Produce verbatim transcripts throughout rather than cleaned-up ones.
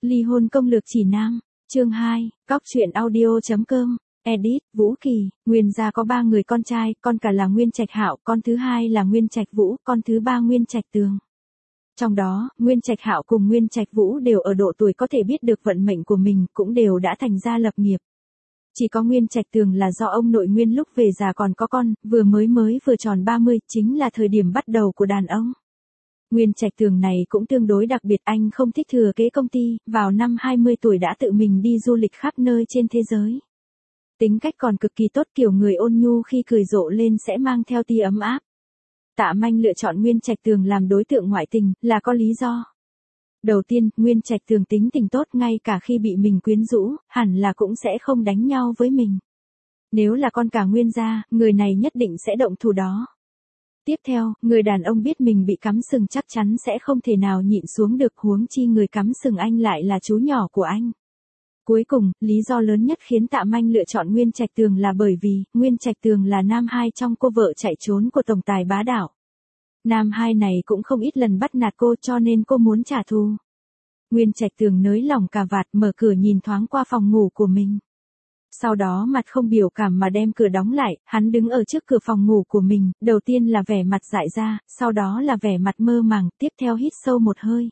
Ly hôn công lược chỉ nam, chương hai, cóc truyện audio chấm com, edit, Vũ Kỳ, Nguyên gia có ba người con trai, con cả là Nguyên Trạch Hạo, con thứ hai là Nguyên Trạch Vũ, con thứ ba Nguyên Trạch Tường. Trong đó, Nguyên Trạch Hạo cùng Nguyên Trạch Vũ đều ở độ tuổi có thể biết được vận mệnh của mình, cũng đều đã thành gia lập nghiệp. Chỉ có Nguyên Trạch Tường là do ông nội Nguyên lúc về già còn có con, vừa mới mới vừa tròn ba mươi, chính là thời điểm bắt đầu của đàn ông. Nguyên Trạch Tường này cũng tương đối đặc biệt, anh không thích thừa kế công ty, vào năm hai mươi tuổi đã tự mình đi du lịch khắp nơi trên thế giới. Tính cách còn cực kỳ tốt, kiểu người ôn nhu khi cười rộ lên sẽ mang theo tia ấm áp. Tạ Manh lựa chọn Nguyên Trạch Tường làm đối tượng ngoại tình, là có lý do. Đầu tiên, Nguyên Trạch Tường tính tình tốt, ngay cả khi bị mình quyến rũ, hẳn là cũng sẽ không đánh nhau với mình. Nếu là con cả Nguyên gia, người này nhất định sẽ động thủ đó. Tiếp theo, người đàn ông biết mình bị cắm sừng chắc chắn sẽ không thể nào nhịn xuống được, huống chi người cắm sừng anh lại là chú nhỏ của anh. Cuối cùng, lý do lớn nhất khiến Tạ Manh lựa chọn Nguyên Trạch Tường là bởi vì, Nguyên Trạch Tường là nam hai trong cô vợ chạy trốn của tổng tài bá đạo. Nam hai này cũng không ít lần bắt nạt cô cho nên cô muốn trả thù. Nguyên Trạch Tường nới lỏng cà vạt, mở cửa nhìn thoáng qua phòng ngủ của mình. Sau đó mặt không biểu cảm mà đem cửa đóng lại, hắn đứng ở trước cửa phòng ngủ của mình, đầu tiên là vẻ mặt dại ra, sau đó là vẻ mặt mơ màng, tiếp theo hít sâu một hơi.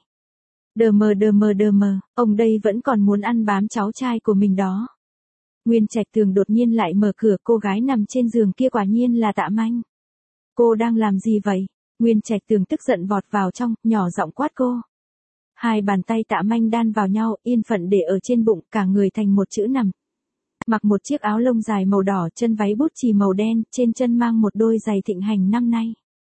Đờ mờ đờ mờ đờ mờ, ông đây vẫn còn muốn ăn bám cháu trai của mình đó. Nguyên Trạch Tường đột nhiên lại mở cửa, cô gái nằm trên giường kia quả nhiên là Tạ Manh. Cô đang làm gì vậy? Nguyên Trạch Tường tức giận vọt vào trong, nhỏ giọng quát cô. Hai bàn tay Tạ Manh đan vào nhau, yên phận để ở trên bụng, cả người thành một chữ nằm. Mặc một chiếc áo lông dài màu đỏ, chân váy bút chì màu đen, trên chân mang một đôi giày thịnh hành năm nay.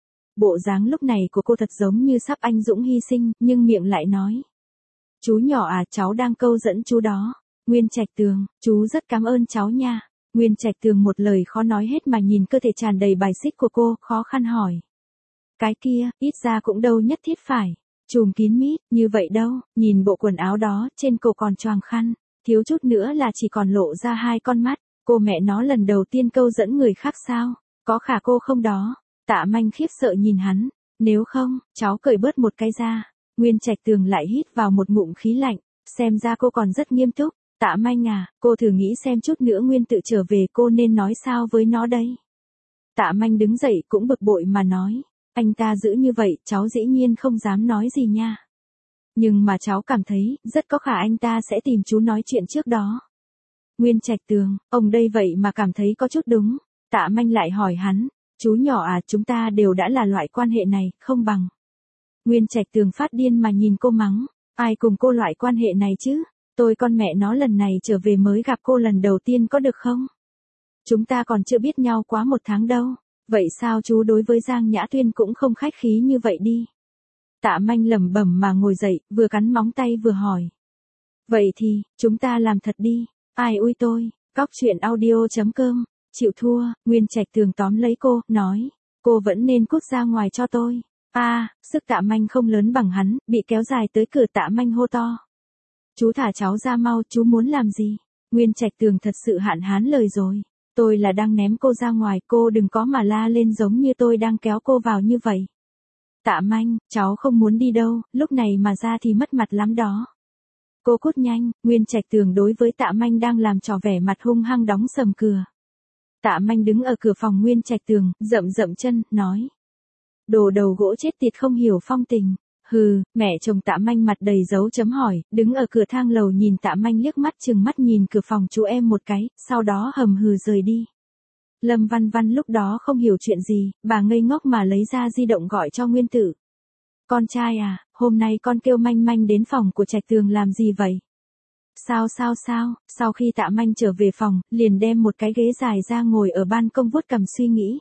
Bộ dáng lúc này của cô thật giống như sắp anh dũng hy sinh, nhưng miệng lại nói. Chú nhỏ à, cháu đang câu dẫn chú đó. Nguyên Trạch Tường, chú rất cảm ơn cháu nha. Nguyên Trạch Tường một lời khó nói hết mà nhìn cơ thể tràn đầy bài xích của cô, khó khăn hỏi. Cái kia, ít ra cũng đâu nhất thiết phải. Chùm kín mít, như vậy đâu, nhìn bộ quần áo đó, trên cổ còn choàng khăn. Thiếu chút nữa là chỉ còn lộ ra hai con mắt, cô mẹ nó lần đầu tiên câu dẫn người khác sao, có khả cô không đó. Tạ Manh khiếp sợ nhìn hắn, nếu không, cháu cởi bớt một cái ra. Nguyên Trạch Tường lại hít vào một ngụm khí lạnh, xem ra cô còn rất nghiêm túc. Tạ Manh à, cô thử nghĩ xem chút nữa Nguyên tự trở về cô nên nói sao với nó đây. Tạ Manh đứng dậy cũng bực bội mà nói, anh ta giữ như vậy, cháu dĩ nhiên không dám nói gì nha. Nhưng mà cháu cảm thấy, rất có khả anh ta sẽ tìm chú nói chuyện trước đó. Nguyên Trạch Tường, ông đây vậy mà cảm thấy có chút đúng. Tạ Manh lại hỏi hắn, chú nhỏ à, chúng ta đều đã là loại quan hệ này, không bằng. Nguyên Trạch Tường phát điên mà nhìn cô mắng, ai cùng cô loại quan hệ này chứ, tôi con mẹ nó lần này trở về mới gặp cô lần đầu tiên có được không? Chúng ta còn chưa biết nhau quá một tháng đâu, vậy sao chú đối với Giang Nhã Tuyên cũng không khách khí như vậy đi? Tạ Manh lẩm bẩm mà ngồi dậy, vừa cắn móng tay vừa hỏi. Vậy thì, chúng ta làm thật đi, ai ui tôi, cóc truyện audio chấm com, chịu thua. Nguyên Trạch Tường tóm lấy cô, nói, cô vẫn nên cút ra ngoài cho tôi. A, à, sức Tạ Manh không lớn bằng hắn, bị kéo dài tới cửa. Tạ Manh hô to. Chú thả cháu ra mau, chú muốn làm gì? Nguyên Trạch Tường thật sự hạn hán lời rồi. Tôi là đang ném cô ra ngoài, cô đừng có mà la lên giống như tôi đang kéo cô vào như vậy. Tạ Manh, cháu không muốn đi đâu, lúc này mà ra thì mất mặt lắm đó. Cô cút nhanh. Nguyên Trạch Tường đối với Tạ Manh đang làm trò vẻ mặt hung hăng đóng sầm cửa. Tạ Manh đứng ở cửa phòng Nguyên Trạch Tường, rậm rậm chân, nói. Đồ đầu gỗ chết tiệt không hiểu phong tình. Hừ, mẹ chồng Tạ Manh mặt đầy dấu chấm hỏi, đứng ở cửa thang lầu nhìn Tạ Manh liếc mắt chừng mắt nhìn cửa phòng chú em một cái, sau đó hầm hừ rời đi. Lâm Văn Văn lúc đó không hiểu chuyện gì, bà ngây ngốc mà lấy ra di động gọi cho Nguyên Tử. Con trai à, hôm nay con kêu Manh Manh đến phòng của Trạch Tường làm gì vậy? Sao sao sao, sau khi Tạ Manh trở về phòng, liền đem một cái ghế dài ra ngồi ở ban công vuốt cằm suy nghĩ.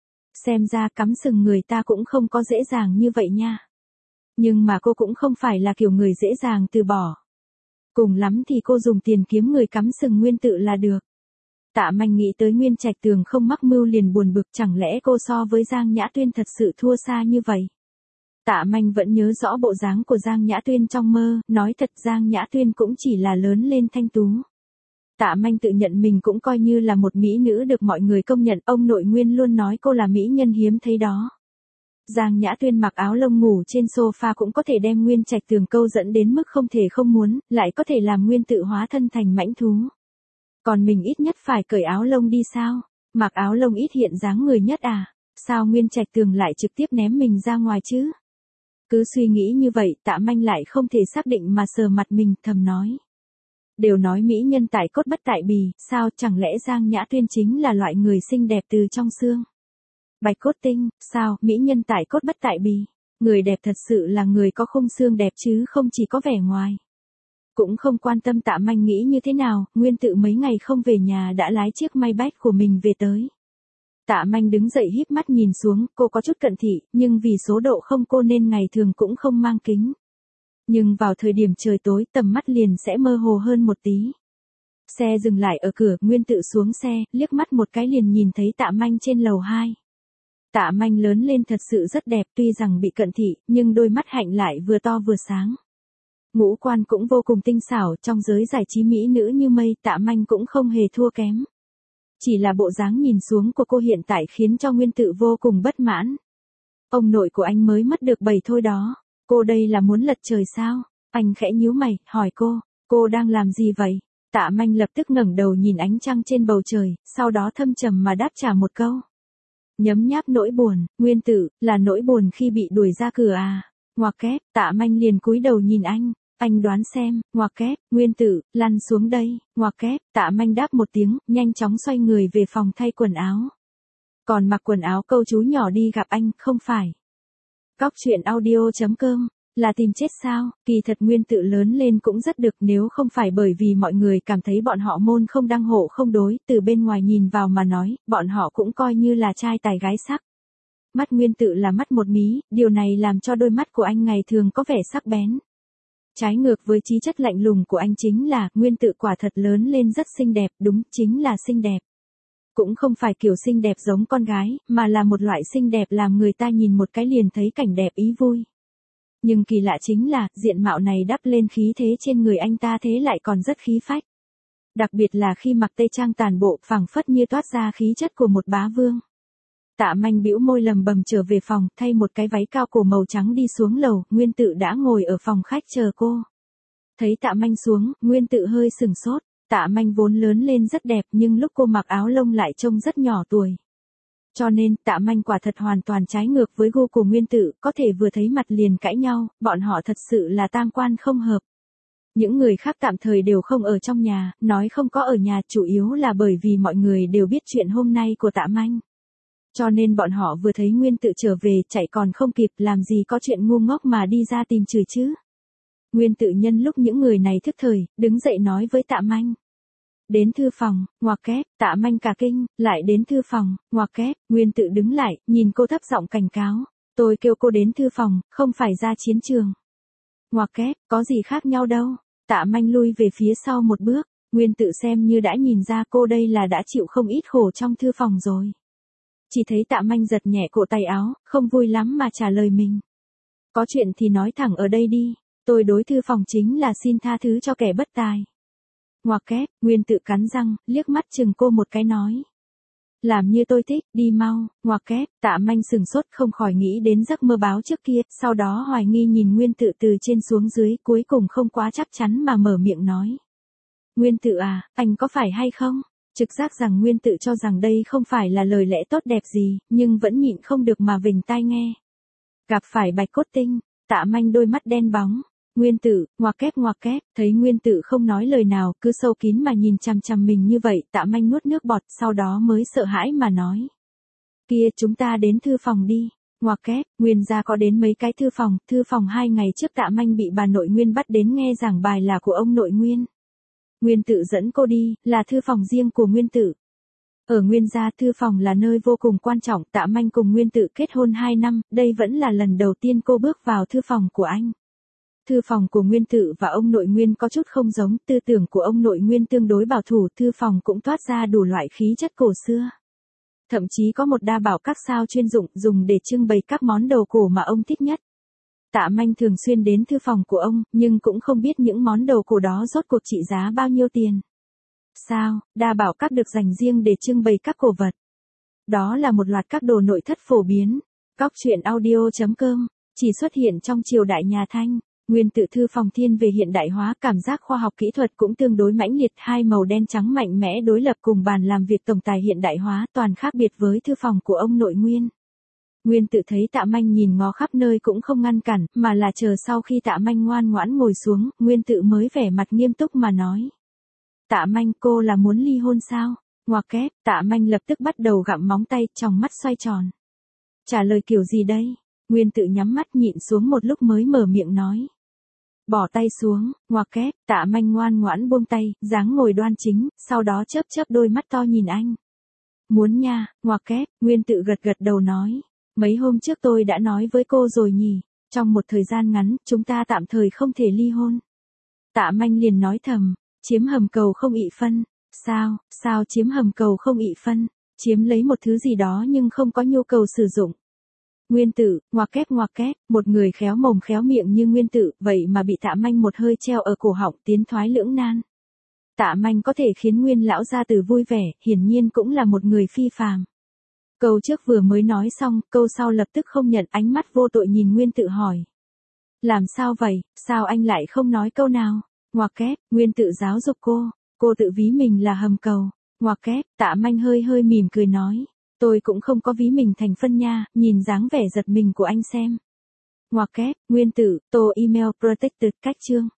Xem ra cắm sừng người ta cũng không có dễ dàng như vậy nha. Nhưng mà cô cũng không phải là kiểu người dễ dàng từ bỏ. Cùng lắm thì cô dùng tiền kiếm người cắm sừng Nguyên Tự là được. Tạ Manh nghĩ tới Nguyên Trạch Tường không mắc mưu liền buồn bực, chẳng lẽ cô so với Giang Nhã Tuyên thật sự thua xa như vậy? Tạ Manh vẫn nhớ rõ bộ dáng của Giang Nhã Tuyên trong mơ, nói thật Giang Nhã Tuyên cũng chỉ là lớn lên thanh tú. Tạ Manh tự nhận mình cũng coi như là một mỹ nữ được mọi người công nhận, ông nội Nguyên luôn nói cô là mỹ nhân hiếm thấy đó. Giang Nhã Tuyên mặc áo lông ngủ trên sofa cũng có thể đem Nguyên Trạch Tường câu dẫn đến mức không thể không muốn, lại có thể làm Nguyên Tự hóa thân thành mãnh thú. Còn mình ít nhất phải cởi áo lông đi sao? Mặc áo lông ít hiện dáng người nhất à? Sao Nguyên Trạch Tường lại trực tiếp ném mình ra ngoài chứ? Cứ suy nghĩ như vậy, Tạ Manh lại không thể xác định mà sờ mặt mình, thầm nói. Đều nói mỹ nhân tại cốt bất tại bì, sao chẳng lẽ Giang Nhã Tuyên chính là loại người xinh đẹp từ trong xương? Bạch cốt tinh, sao, mỹ nhân tại cốt bất tại bì? Người đẹp thật sự là người có khung xương đẹp chứ không chỉ có vẻ ngoài. Cũng không quan tâm Tạ Manh nghĩ như thế nào, Nguyên Tự mấy ngày không về nhà đã lái chiếc Maybach của mình về tới. Tạ Manh đứng dậy híp mắt nhìn xuống, cô có chút cận thị, nhưng vì số độ không cô nên ngày thường cũng không mang kính. Nhưng vào thời điểm trời tối tầm mắt liền sẽ mơ hồ hơn một tí. Xe dừng lại ở cửa, Nguyên Tự xuống xe, liếc mắt một cái liền nhìn thấy Tạ Manh trên lầu hai. Tạ Manh lớn lên thật sự rất đẹp, tuy rằng bị cận thị, nhưng đôi mắt hạnh lại vừa to vừa sáng. Ngũ quan cũng vô cùng tinh xảo, trong giới giải trí mỹ nữ như mây, Tạ Manh cũng không hề thua kém. Chỉ là bộ dáng nhìn xuống của cô hiện tại khiến cho Nguyên Tự vô cùng bất mãn. Ông nội của anh mới mất được bảy thôi đó, cô đây là muốn lật trời sao? Anh khẽ nhíu mày, hỏi cô, cô đang làm gì vậy? Tạ Manh lập tức ngẩng đầu nhìn ánh trăng trên bầu trời, sau đó thâm trầm mà đáp trả một câu. Nhấm nháp nỗi buồn, Nguyên Tự, là nỗi buồn khi bị đuổi ra cửa à? Ngoặc kép, Tạ Manh liền cúi đầu nhìn anh. Anh đoán xem, ngoặc kép, Nguyên Tự, lăn xuống đây, ngoặc kép, Tạ Manh đáp một tiếng, nhanh chóng xoay người về phòng thay quần áo. Còn mặc quần áo câu chú nhỏ đi gặp anh, không phải. Cóc truyện audio chấm com, là tìm chết sao? Kỳ thật Nguyên Tự lớn lên cũng rất được, nếu không phải bởi vì mọi người cảm thấy bọn họ môn không đăng hộ không đối, từ bên ngoài nhìn vào mà nói, bọn họ cũng coi như là trai tài gái sắc. Mắt Nguyên Tự là mắt một mí, điều này làm cho đôi mắt của anh ngày thường có vẻ sắc bén. Trái ngược với khí chất lạnh lùng của anh chính là, Nguyên Tự quả thật lớn lên rất xinh đẹp, đúng, chính là xinh đẹp. Cũng không phải kiểu xinh đẹp giống con gái, mà là một loại xinh đẹp làm người ta nhìn một cái liền thấy cảnh đẹp ý vui. Nhưng kỳ lạ chính là, diện mạo này đắp lên khí thế trên người anh ta thế lại còn rất khí phách. Đặc biệt là khi mặc tây trang tàn bộ, phảng phất như toát ra khí chất của một bá vương. Tạ Manh bĩu môi lầm bầm trở về phòng, thay một cái váy cao cổ màu trắng đi xuống lầu, Nguyên Tự đã ngồi ở phòng khách chờ cô. Thấy Tạ Manh xuống, Nguyên Tự hơi sừng sốt, Tạ Manh vốn lớn lên rất đẹp nhưng lúc cô mặc áo lông lại trông rất nhỏ tuổi. Cho nên, Tạ Manh quả thật hoàn toàn trái ngược với gu của Nguyên Tự, có thể vừa thấy mặt liền cãi nhau, bọn họ thật sự là tam quan không hợp. Những người khác tạm thời đều không ở trong nhà, nói không có ở nhà chủ yếu là bởi vì mọi người đều biết chuyện hôm nay của Tạ Manh. Cho nên bọn họ vừa thấy Nguyên Tự trở về, chạy còn không kịp, làm gì có chuyện ngu ngốc mà đi ra tìm chửi chứ. Nguyên Tự nhân lúc những người này thức thời, đứng dậy nói với Tạ Manh. Đến thư phòng, ngoặc kép, Tạ Manh cả kinh, lại đến thư phòng, ngoặc kép, Nguyên Tự đứng lại, nhìn cô thấp giọng cảnh cáo. Tôi kêu cô đến thư phòng, không phải ra chiến trường. Ngoặc kép, có gì khác nhau đâu. Tạ Manh lui về phía sau một bước, Nguyên Tự xem như đã nhìn ra cô đây là đã chịu không ít khổ trong thư phòng rồi. Chỉ thấy Tạ Manh giật nhẹ cổ tay áo, không vui lắm mà trả lời mình. Có chuyện thì nói thẳng ở đây đi, tôi đối thư phòng chính là xin tha thứ cho kẻ bất tài. Ngoặc kép, Nguyên Tự cắn răng, liếc mắt chừng cô một cái nói. Làm như tôi thích, đi mau, ngoặc kép, Tạ Manh sừng sốt không khỏi nghĩ đến giấc mơ báo trước kia, sau đó hoài nghi nhìn Nguyên Tự từ trên xuống dưới, cuối cùng không quá chắc chắn mà mở miệng nói. Nguyên Tự à, anh có phải hay không? Trực giác rằng Nguyên Tự cho rằng đây không phải là lời lẽ tốt đẹp gì, nhưng vẫn nhịn không được mà vểnh tai nghe. Gặp phải Bạch Cốt Tinh, Tạ Manh đôi mắt đen bóng. Nguyên Tự, ngoặc kép ngoặc kép, thấy Nguyên Tự không nói lời nào, cứ sâu kín mà nhìn chằm chằm mình như vậy, Tạ Manh nuốt nước bọt, sau đó mới sợ hãi mà nói. Kia, chúng ta đến thư phòng đi. Ngoặc kép, Nguyên gia có đến mấy cái thư phòng, thư phòng hai ngày trước Tạ Manh bị bà nội Nguyên bắt đến nghe giảng bài là của ông nội Nguyên. Nguyên Tự dẫn cô đi, là thư phòng riêng của Nguyên Tự. Ở Nguyên gia thư phòng là nơi vô cùng quan trọng, Tạ Manh cùng Nguyên Tự kết hôn hai năm, đây vẫn là lần đầu tiên cô bước vào thư phòng của anh. Thư phòng của Nguyên Tự và ông nội Nguyên có chút không giống, tư tưởng của ông nội Nguyên tương đối bảo thủ, thư phòng cũng toát ra đủ loại khí chất cổ xưa. Thậm chí có một đa bảo các sao chuyên dụng, dùng để trưng bày các món đồ cổ mà ông thích nhất. Tạ Manh thường xuyên đến thư phòng của ông, nhưng cũng không biết những món đồ cổ đó rốt cuộc trị giá bao nhiêu tiền. Sao, đa bảo các được dành riêng để trưng bày các cổ vật. Đó là một loạt các đồ nội thất phổ biến. Cóc truyện audio chấm com, chỉ xuất hiện trong triều đại nhà Thanh. Nguyên tự thư phòng thiên về hiện đại hóa, cảm giác khoa học kỹ thuật cũng tương đối mãnh liệt, hai màu đen trắng mạnh mẽ đối lập cùng bàn làm việc tổng tài hiện đại hóa, toàn khác biệt với thư phòng của ông nội Nguyên. Nguyên tự thấy Tạ Manh nhìn ngó khắp nơi cũng không ngăn cản, mà là chờ sau khi Tạ Manh ngoan ngoãn ngồi xuống, Nguyên tự mới vẻ mặt nghiêm túc mà nói. Tạ Manh, cô là muốn ly hôn sao? Ngoặc kép, Tạ Manh lập tức bắt đầu gặm móng tay, tròng mắt xoay tròn. Trả lời kiểu gì đây? Nguyên tự nhắm mắt nhịn xuống một lúc mới mở miệng nói. Bỏ tay xuống, ngoặc kép, Tạ Manh ngoan ngoãn buông tay, dáng ngồi đoan chính, sau đó chớp chớp đôi mắt to nhìn anh. Muốn nha, ngoặc kép, Nguyên tự gật gật đầu nói. Mấy hôm trước tôi đã nói với cô rồi nhỉ, trong một thời gian ngắn, chúng ta tạm thời không thể ly hôn. Tạ Manh liền nói thầm, chiếm hầm cầu không ị phân. Sao, sao chiếm hầm cầu không ị phân? Chiếm lấy một thứ gì đó nhưng không có nhu cầu sử dụng. Nguyên tự, ngoặc kép ngoặc kép, một người khéo mồm khéo miệng như Nguyên tự, vậy mà bị Tạ Manh một hơi treo ở cổ họng, tiến thoái lưỡng nan. Tạ Manh có thể khiến Nguyên lão gia tử vui vẻ, hiển nhiên cũng là một người phi phàm. Câu trước vừa mới nói xong, câu sau lập tức không nhận, ánh mắt vô tội nhìn Nguyên tự hỏi. Làm sao vậy, sao anh lại không nói câu nào? Ngoặc kép, Nguyên tự giáo dục cô, cô tự ví mình là hầm cầu. Ngoặc kép, Tạ Manh hơi hơi mỉm cười nói. Tôi cũng không có ví mình thành phân nha, nhìn dáng vẻ giật mình của anh xem. Ngoặc kép, Nguyên tự, tô email protected cách chương.